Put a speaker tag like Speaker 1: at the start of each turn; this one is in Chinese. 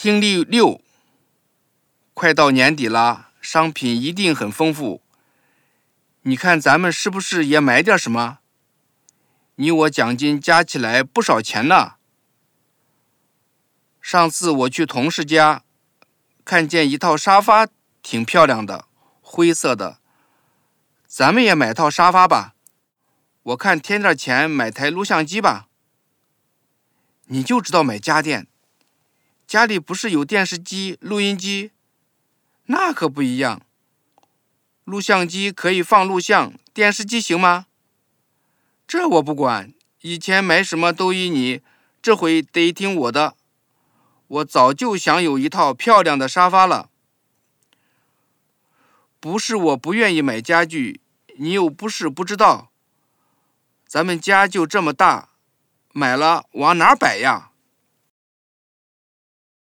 Speaker 1: 听力6，快到年底了，商品一定很丰富。你看咱们是不是也买点什么？你我奖金加起来不少钱呢。上次我去同事家，看见一套沙发挺漂亮的，灰色的。咱们也买套沙发吧。我看添点钱买台录像机吧。你就知道买家电。家里不是有电视机、录音机？那可不一样。录像机可以放录像，电视机行吗？这我不管，以前买什么都依你，这回得听我的。我早就想有一套漂亮的沙发了。不是我不愿意买家具，你又不是不知道。咱们家就这么大，买了往哪儿摆呀？